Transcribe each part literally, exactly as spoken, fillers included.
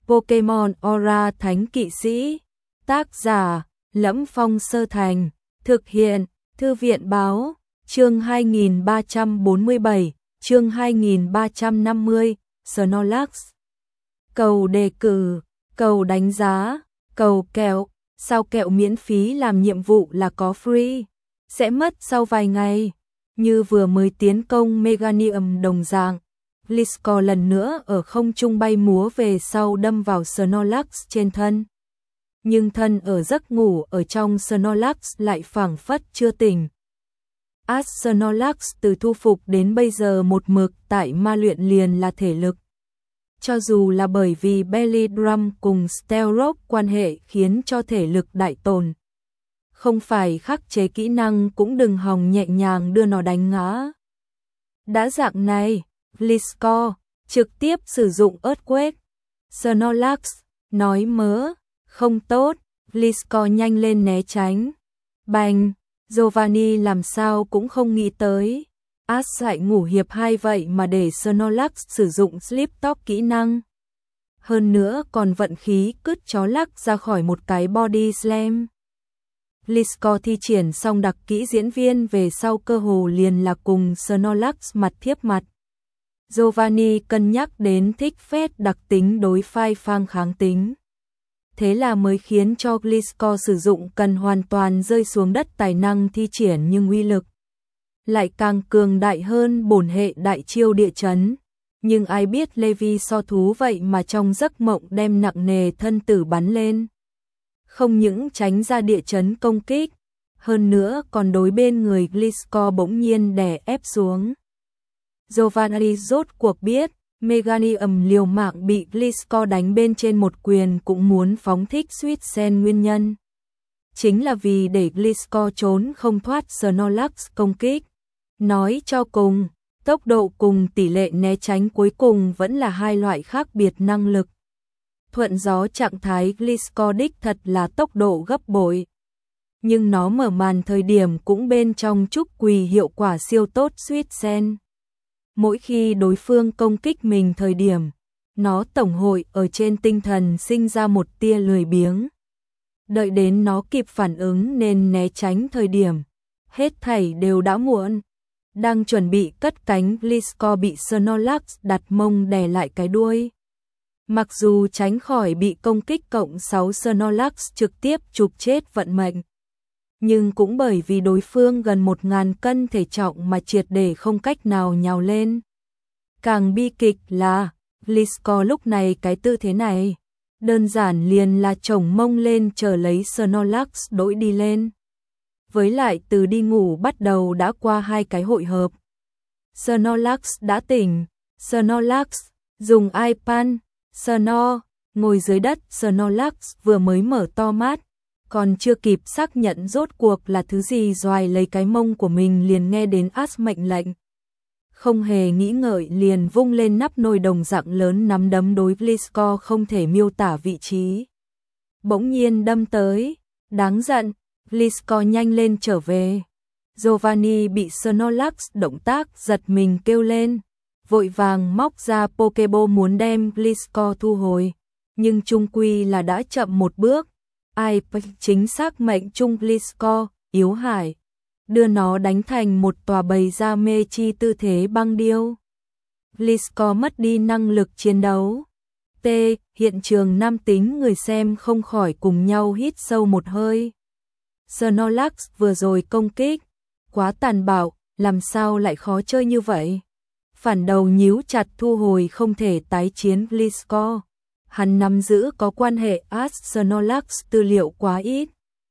Pokemon Aura Thánh Kỵ Sĩ. Tác giả: Lẫm Phong Sơ Thành. Thực hiện: Thư viện báo. Chương hai nghìn ba trăm bốn mươi bảy, chương hai nghìn ba trăm năm mươi, Snorlax. Cầu đề cử, cầu đánh giá, cầu kẹo, sao kẹo miễn phí làm nhiệm vụ là có free, sẽ mất sau vài ngày. Như vừa mới tiến công Meganium đồng dạng, Gliscor lần nữa ở không trung bay múa về sau đâm vào Snorlax trên thân. Nhưng thân ở giấc ngủ ở trong Snorlax lại phảng phất chưa tỉnh. As Snorlax từ thu phục đến bây giờ một mực tại ma luyện liền là thể lực. Cho dù là bởi vì Belly Drum cùng Stealth quan hệ khiến cho thể lực đại tồn. Không phải khắc chế kỹ năng cũng đừng hòng nhẹ nhàng đưa nó đánh ngã. Đã dạng này, Gliscor trực tiếp sử dụng Earthquake. Snorlax nói mớ, không tốt, Gliscor nhanh lên né tránh. Bành, Giovanni làm sao cũng không nghĩ tới. As lại ngủ hiệp hai vậy mà để Snorlax sử dụng Sleep Talk kỹ năng. Hơn nữa còn vận khí cứt chó lắc ra khỏi một cái body slam. Gliscor thi triển xong đặc kỹ diễn viên về sau cơ hồ liền là cùng Snorlax mặt thiếp mặt. Giovanni cân nhắc đến thích phép đặc tính đối phai phang kháng tính. Thế là mới khiến cho Gliscor sử dụng cần hoàn toàn rơi xuống đất tài năng thi triển nhưng uy lực lại càng cường đại hơn bổn hệ đại chiêu địa chấn. Nhưng ai biết Levi so thú vậy mà trong giấc mộng đem nặng nề thân tử bắn lên. Không những tránh ra địa chấn công kích, hơn nữa còn đối bên người Gliscor bỗng nhiên đè ép xuống. Giovanni rốt cuộc biết, Meganium liều mạng bị Gliscor đánh bên trên một quyền cũng muốn phóng thích Sweet Sen nguyên nhân. Chính là vì để Gliscor trốn không thoát Snorlax công kích. Nói cho cùng, tốc độ cùng tỷ lệ né tránh cuối cùng vẫn là hai loại khác biệt năng lực. Thuận gió trạng thái Gliscor đích thật là tốc độ gấp bội. Nhưng nó mở màn thời điểm cũng bên trong trúc quỳ hiệu quả siêu tốt Sweet Sen. Mỗi khi đối phương công kích mình thời điểm, nó tổng hội ở trên tinh thần sinh ra một tia lười biếng. Đợi đến nó kịp phản ứng nên né tránh thời điểm, hết thảy đều đã muộn. Đang chuẩn bị cất cánh, Gliscor bị Snorlax đặt mông đè lại cái đuôi. Mặc dù tránh khỏi bị công kích cộng sáu, Snorlax trực tiếp chụp chết vận mệnh. Nhưng cũng bởi vì đối phương gần một nghìn cân thể trọng mà triệt để không cách nào nhào lên. Càng bi kịch là, Gliscor lúc này cái tư thế này, đơn giản liền là chồng mông lên chờ lấy Snorlax đỗi đi lên. Với lại từ đi ngủ bắt đầu đã qua hai cái hội hợp. Snorlax đã tỉnh, Snorlax, dùng iPad, Snor, ngồi dưới đất, Snorlax vừa mới mở to mắt. Còn chưa kịp xác nhận rốt cuộc là thứ gì doài lấy cái mông của mình liền nghe đến As mệnh lệnh. Không hề nghĩ ngợi liền vung lên nắp nồi đồng dạng lớn nắm đấm đối Gliscor không thể miêu tả vị trí. Bỗng nhiên đâm tới, đáng giận, Gliscor nhanh lên trở về. Giovanni bị Snorlax động tác giật mình kêu lên, vội vàng móc ra Pokeball muốn đem Gliscor thu hồi, nhưng chung quy là đã chậm một bước. Ai chính xác mệnh trung Gliscor, yếu hải, đưa nó đánh thành một tòa bầy da mê chi tư thế băng điêu. Gliscor mất đi năng lực chiến đấu. T. Hiện trường nam tính người xem không khỏi cùng nhau hít sâu một hơi. Snorlax vừa rồi công kích, quá tàn bạo, làm sao lại khó chơi như vậy? Phản đầu nhíu chặt thu hồi không thể tái chiến Gliscor. Hắn nắm giữ có quan hệ As Snorlax tư liệu quá ít.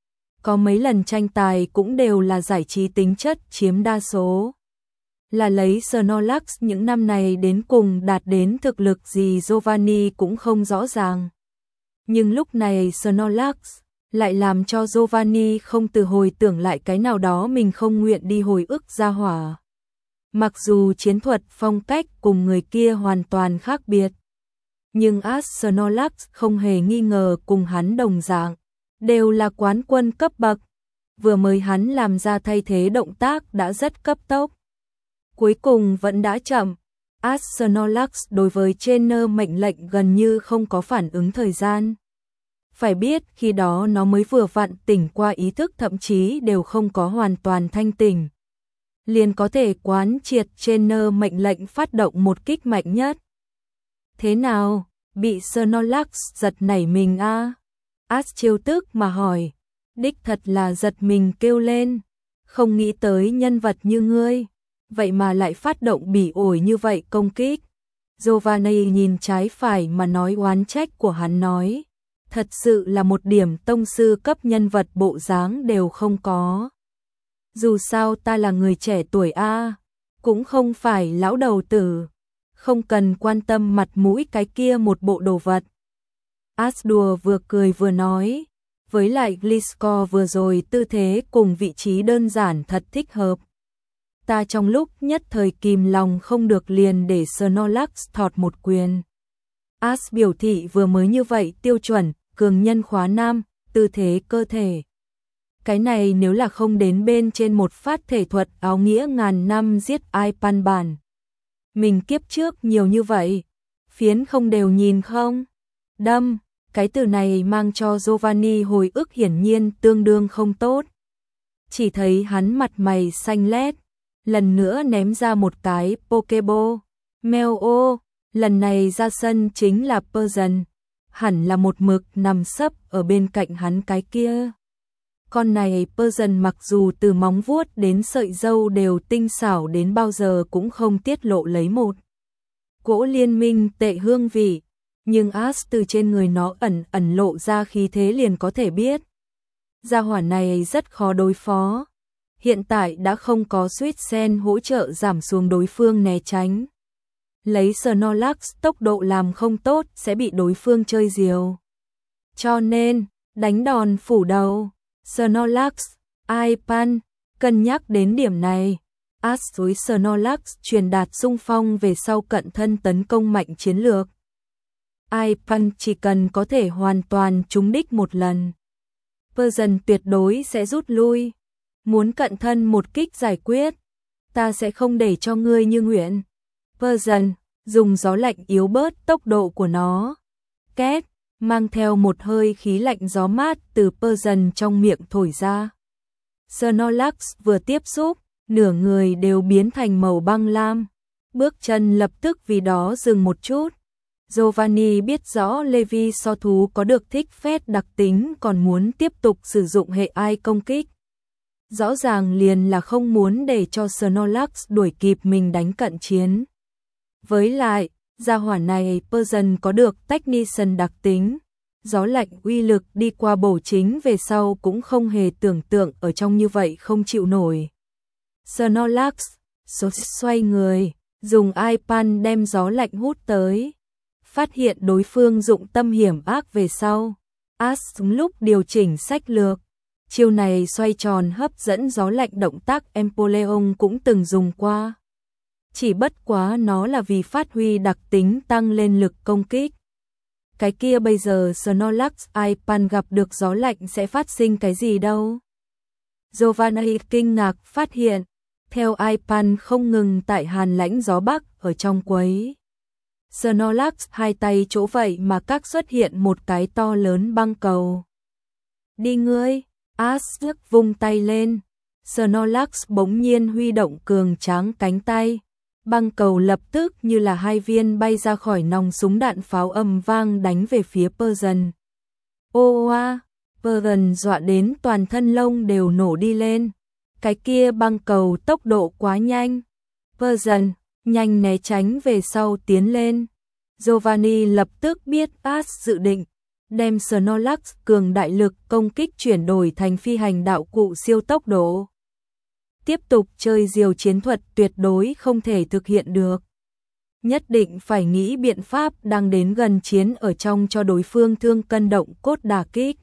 Có mấy lần tranh tài cũng đều là giải trí tính chất chiếm đa số. Là lấy Snorlax những năm này đến cùng đạt đến thực lực gì Giovanni cũng không rõ ràng. Nhưng lúc này Snorlax lại làm cho Giovanni không từ hồi tưởng lại cái nào đó mình không nguyện đi hồi ức ra hỏa. Mặc dù chiến thuật phong cách cùng người kia hoàn toàn khác biệt. Nhưng As Snorlax không hề nghi ngờ cùng hắn đồng dạng, đều là quán quân cấp bậc. Vừa mới hắn làm ra thay thế động tác đã rất cấp tốc. Cuối cùng vẫn đã chậm, As Snorlax đối với trainer mệnh lệnh gần như không có phản ứng thời gian. Phải biết khi đó nó mới vừa vặn tỉnh qua ý thức, thậm chí đều không có hoàn toàn thanh tỉnh. Liền có thể quán triệt trainer mệnh lệnh phát động một kích mạnh nhất. Thế nào, bị Snorlax giật nảy mình a? À? As trêu tức mà hỏi. Đích thật là giật mình kêu lên. Không nghĩ tới nhân vật như ngươi, vậy mà lại phát động bỉ ổi như vậy công kích. Giovanni nhìn trái phải mà nói oán trách của hắn nói. Thật sự là một điểm tông sư cấp nhân vật bộ dáng đều không có. Dù sao ta là người trẻ tuổi a, cũng không phải lão đầu tử, không cần quan tâm mặt mũi cái kia một bộ đồ vật. As đùa vừa cười vừa nói, với lại Gliscor vừa rồi tư thế cùng vị trí đơn giản thật thích hợp. Ta trong lúc nhất thời kìm lòng không được liền để Snorlax thọt một quyền. As biểu thị vừa mới như vậy tiêu chuẩn, cường nhân khóa nam, tư thế cơ thể. Cái này nếu là không đến bên trên một phát thể thuật áo nghĩa ngàn năm giết ai pan bản. Mình kiếp trước nhiều như vậy, phiến không đều nhìn không? Đâm, cái từ này mang cho Giovanni hồi ức hiển nhiên tương đương không tốt. Chỉ thấy hắn mặt mày xanh lét, lần nữa ném ra một cái Pokeball. Mèo ô, lần này ra sân chính là Persian, hẳn là một mực nằm sấp ở bên cạnh hắn cái kia. Con này Persian mặc dù từ móng vuốt đến sợi râu đều tinh xảo đến bao giờ cũng không tiết lộ lấy một cỗ liên minh tệ hương vị, nhưng As từ trên người nó ẩn ẩn lộ ra khí thế liền có thể biết. Gia hỏa này rất khó đối phó. Hiện tại đã không có Sweet Sen hỗ trợ giảm xuống đối phương né tránh. Lấy Snorlax tốc độ làm không tốt sẽ bị đối phương chơi diều. Cho nên, đánh đòn phủ đầu. Snorlax, Aipan, cân nhắc đến điểm này. As với Snorlax truyền đạt xung phong về sau cận thân tấn công mạnh chiến lược. Aipan chỉ cần có thể hoàn toàn trúng đích một lần, Persian tuyệt đối sẽ rút lui. Muốn cận thân một kích giải quyết, ta sẽ không để cho ngươi như nguyện. Persian dùng gió lạnh yếu bớt tốc độ của nó. Két, mang theo một hơi khí lạnh gió mát từ Persian trong miệng thổi ra. Snorlax vừa tiếp xúc, nửa người đều biến thành màu băng lam. Bước chân lập tức vì đó dừng một chút. Giovanni biết rõ Levi so thú có được thích phép đặc tính còn muốn tiếp tục sử dụng hệ ai công kích. Rõ ràng liền là không muốn để cho Snorlax đuổi kịp mình đánh cận chiến. Với lại, gia hỏa này Persian có được Technician đặc tính. Gió lạnh uy lực đi qua bổ chính về sau cũng không hề tưởng tượng ở trong như vậy không chịu nổi. Snorlax xoay người, dùng Aipan đem gió lạnh hút tới. Phát hiện đối phương dụng tâm hiểm ác về sau. As lúc điều chỉnh sách lược. Chiêu này xoay tròn hấp dẫn gió lạnh động tác Empoleon cũng từng dùng qua. Chỉ bất quá nó là vì phát huy đặc tính tăng lên lực công kích. Cái kia bây giờ Snorlax Aipan gặp được gió lạnh sẽ phát sinh cái gì đâu. Giovanni kinh ngạc phát hiện, theo Aipan không ngừng tại hàn lãnh gió bắc ở trong quấy. Snorlax hai tay chỗ vậy mà các xuất hiện một cái to lớn băng cầu. Đi ngươi, As vung tay lên. Snorlax bỗng nhiên huy động cường tráng cánh tay. Băng cầu lập tức như là hai viên bay ra khỏi nòng súng đạn pháo ầm vang đánh về phía Persian. Ô oa, Persian dọa đến toàn thân lông đều nổ đi lên. Cái kia băng cầu tốc độ quá nhanh. Persian nhanh né tránh về sau tiến lên. Giovanni lập tức biết As dự định đem Snorlax cường đại lực công kích chuyển đổi thành phi hành đạo cụ siêu tốc độ. Tiếp tục chơi diều chiến thuật tuyệt đối không thể thực hiện được. Nhất định phải nghĩ biện pháp đang đến gần chiến ở trong cho đối phương thương cân động cốt đả kích.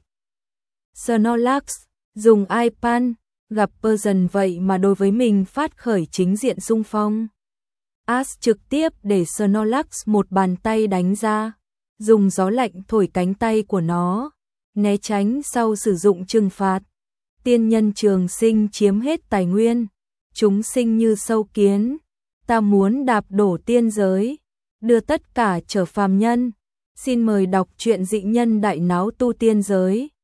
Snorlax dùng Aipan gặp Persian vậy mà đối với mình phát khởi chính diện xung phong. As trực tiếp để Snorlax một bàn tay đánh ra, dùng gió lạnh thổi cánh tay của nó, né tránh sau sử dụng trừng phạt. Tiên nhân trường sinh chiếm hết tài nguyên, chúng sinh như sâu kiến. ta muốn đạp đổ tiên giới, đưa tất cả trở phàm nhân. Xin mời đọc truyện Dị Nhân Đại Náo Tu Tiên Giới.